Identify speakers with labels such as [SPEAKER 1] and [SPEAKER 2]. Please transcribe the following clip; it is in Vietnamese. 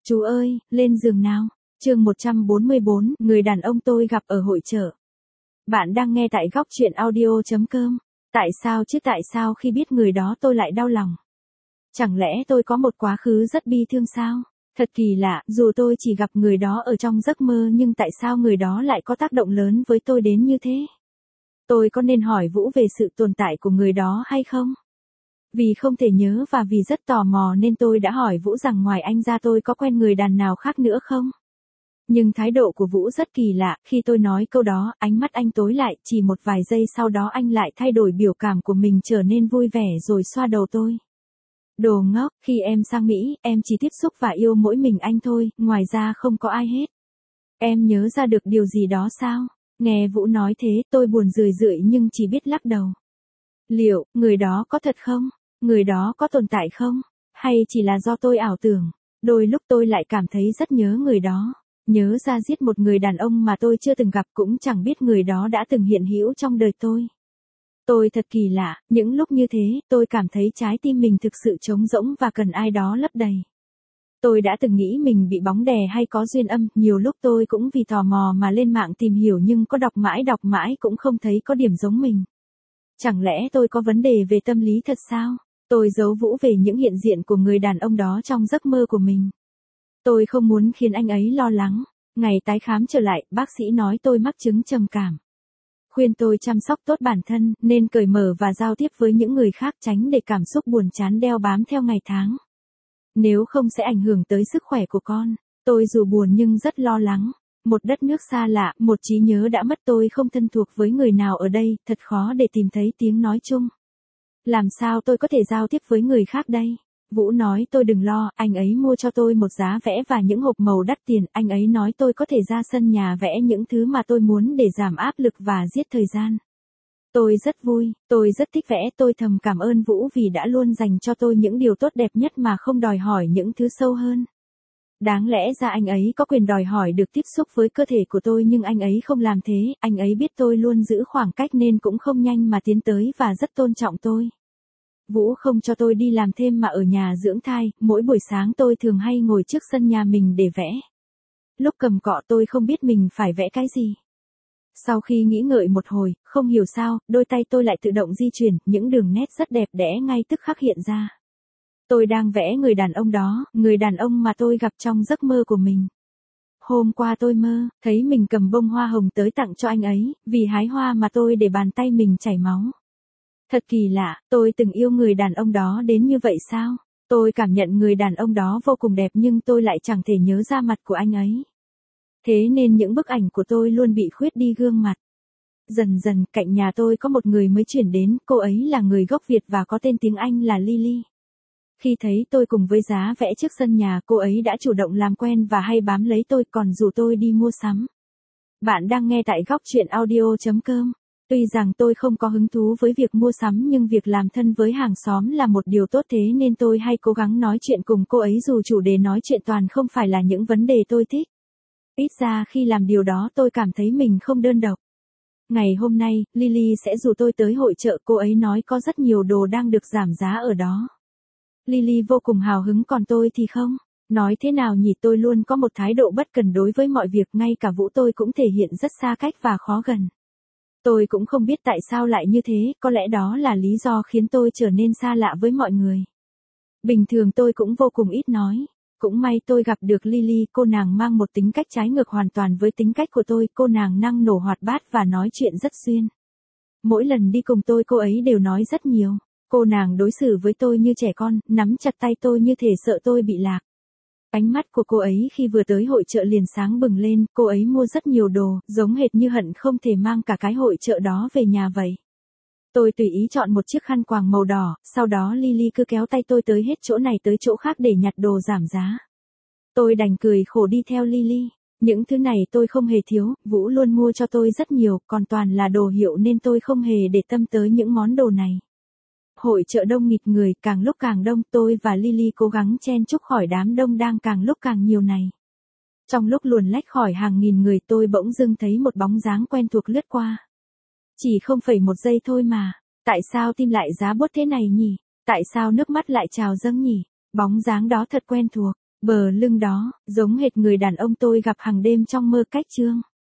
[SPEAKER 1] Chú ơi, lên giường nào. Chương 144, người đàn ông tôi gặp ở hội chợ. Bạn đang nghe tại góc truyện audio.com. Tại sao khi biết người đó tôi lại đau lòng? Chẳng lẽ tôi có một quá khứ rất bi thương sao? Thật kỳ lạ, dù tôi chỉ gặp người đó ở trong giấc mơ nhưng tại sao người đó lại có tác động lớn với tôi đến như thế? Tôi có nên hỏi Vũ về sự tồn tại của người đó hay không? Vì không thể nhớ và vì rất tò mò nên tôi đã hỏi Vũ rằng ngoài anh ra tôi có quen người đàn nào khác nữa không? Nhưng thái độ của Vũ rất kỳ lạ, khi tôi nói câu đó, ánh mắt anh tối lại, chỉ một vài giây sau đó anh lại thay đổi biểu cảm của mình trở nên vui vẻ rồi xoa đầu tôi. Đồ ngốc, khi em sang Mỹ, em chỉ tiếp xúc và yêu mỗi mình anh thôi, ngoài ra không có ai hết. Em nhớ ra được điều gì đó sao? Nghe Vũ nói thế, tôi buồn rười rượi nhưng chỉ biết lắc đầu. Liệu, người đó có thật không? Người đó có tồn tại không? Hay chỉ là do tôi ảo tưởng? Đôi lúc tôi lại cảm thấy rất nhớ người đó. Nhớ ra giết một người đàn ông mà tôi chưa từng gặp cũng chẳng biết người đó đã từng hiện hữu trong đời tôi. Tôi thật kỳ lạ, những lúc như thế, tôi cảm thấy trái tim mình thực sự trống rỗng và cần ai đó lấp đầy. Tôi đã từng nghĩ mình bị bóng đè hay có duyên âm, nhiều lúc tôi cũng vì tò mò mà lên mạng tìm hiểu nhưng có đọc mãi cũng không thấy có điểm giống mình. Chẳng lẽ tôi có vấn đề về tâm lý thật sao? Tôi giấu Vũ về những hiện diện của người đàn ông đó trong giấc mơ của mình. Tôi không muốn khiến anh ấy lo lắng. Ngày tái khám trở lại, bác sĩ nói tôi mắc chứng trầm cảm. Khuyên tôi chăm sóc tốt bản thân, nên cởi mở và giao tiếp với những người khác tránh để cảm xúc buồn chán đeo bám theo ngày tháng. Nếu không sẽ ảnh hưởng tới sức khỏe của con. Tôi dù buồn nhưng rất lo lắng. Một đất nước xa lạ, một trí nhớ đã mất, tôi không thân thuộc với người nào ở đây, thật khó để tìm thấy tiếng nói chung. Làm sao tôi có thể giao tiếp với người khác đây? Vũ nói tôi đừng lo, anh ấy mua cho tôi một giá vẽ và những hộp màu đắt tiền, anh ấy nói tôi có thể ra sân nhà vẽ những thứ mà tôi muốn để giảm áp lực và giết thời gian. Tôi rất vui, tôi rất thích vẽ, tôi thầm cảm ơn Vũ vì đã luôn dành cho tôi những điều tốt đẹp nhất mà không đòi hỏi những thứ sâu hơn. Đáng lẽ ra anh ấy có quyền đòi hỏi được tiếp xúc với cơ thể của tôi nhưng anh ấy không làm thế, anh ấy biết tôi luôn giữ khoảng cách nên cũng không nhanh mà tiến tới và rất tôn trọng tôi. Vũ không cho tôi đi làm thêm mà ở nhà dưỡng thai, mỗi buổi sáng tôi thường hay ngồi trước sân nhà mình để vẽ. Lúc cầm cọ tôi không biết mình phải vẽ cái gì. Sau khi nghĩ ngợi một hồi, không hiểu sao, đôi tay tôi lại tự động di chuyển, những đường nét rất đẹp đẽ ngay tức khắc hiện ra. Tôi đang vẽ người đàn ông đó, người đàn ông mà tôi gặp trong giấc mơ của mình. Hôm qua tôi mơ, thấy mình cầm bông hoa hồng tới tặng cho anh ấy, vì hái hoa mà tôi để bàn tay mình chảy máu. Thật kỳ lạ, tôi từng yêu người đàn ông đó đến như vậy sao? Tôi cảm nhận người đàn ông đó vô cùng đẹp nhưng tôi lại chẳng thể nhớ ra mặt của anh ấy. Thế nên những bức ảnh của tôi luôn bị khuyết đi gương mặt. Dần dần, cạnh nhà tôi có một người mới chuyển đến, cô ấy là người gốc Việt và có tên tiếng Anh là Lily. Khi thấy tôi cùng với giá vẽ trước sân nhà, cô ấy đã chủ động làm quen và hay bám lấy tôi còn rủ tôi đi mua sắm. Bạn đang nghe tại góc truyện audio.com. Tuy rằng tôi không có hứng thú với việc mua sắm nhưng việc làm thân với hàng xóm là một điều tốt, thế nên tôi hay cố gắng nói chuyện cùng cô ấy dù chủ đề nói chuyện toàn không phải là những vấn đề tôi thích. Ít ra khi làm điều đó tôi cảm thấy mình không đơn độc. Ngày hôm nay, Lily sẽ rủ tôi tới hội chợ, cô ấy nói có rất nhiều đồ đang được giảm giá ở đó. Lily vô cùng hào hứng còn tôi thì không. Nói thế nào nhỉ, tôi luôn có một thái độ bất cần đối với mọi việc, ngay cả Vũ tôi cũng thể hiện rất xa cách và khó gần. Tôi cũng không biết tại sao lại như thế, có lẽ đó là lý do khiến tôi trở nên xa lạ với mọi người. Bình thường tôi cũng vô cùng ít nói. Cũng may tôi gặp được Lily, cô nàng mang một tính cách trái ngược hoàn toàn với tính cách của tôi, cô nàng năng nổ hoạt bát và nói chuyện rất xuyên. Mỗi lần đi cùng tôi cô ấy đều nói rất nhiều. Cô nàng đối xử với tôi như trẻ con, nắm chặt tay tôi như thể sợ tôi bị lạc. Ánh mắt của cô ấy khi vừa tới hội chợ liền sáng bừng lên, cô ấy mua rất nhiều đồ, giống hệt như hận không thể mang cả cái hội chợ đó về nhà vậy. Tôi tùy ý chọn một chiếc khăn quàng màu đỏ, sau đó Lily cứ kéo tay tôi tới hết chỗ này tới chỗ khác để nhặt đồ giảm giá. Tôi đành cười khổ đi theo Lily. Những thứ này tôi không hề thiếu, Vũ luôn mua cho tôi rất nhiều, còn toàn là đồ hiệu nên tôi không hề để tâm tới những món đồ này. Hội chợ đông nghịt người, càng lúc càng đông, tôi và Lily cố gắng chen chúc khỏi đám đông đang càng lúc càng nhiều này. Trong lúc luồn lách khỏi hàng nghìn người tôi bỗng dưng thấy một bóng dáng quen thuộc lướt qua. Chỉ 0,1 giây thôi mà, tại sao tim lại giá bút thế này nhỉ? Tại sao nước mắt lại trào dâng nhỉ? Bóng dáng đó thật quen thuộc. Bờ lưng đó, giống hệt người đàn ông tôi gặp hàng đêm trong mơ cách Trương.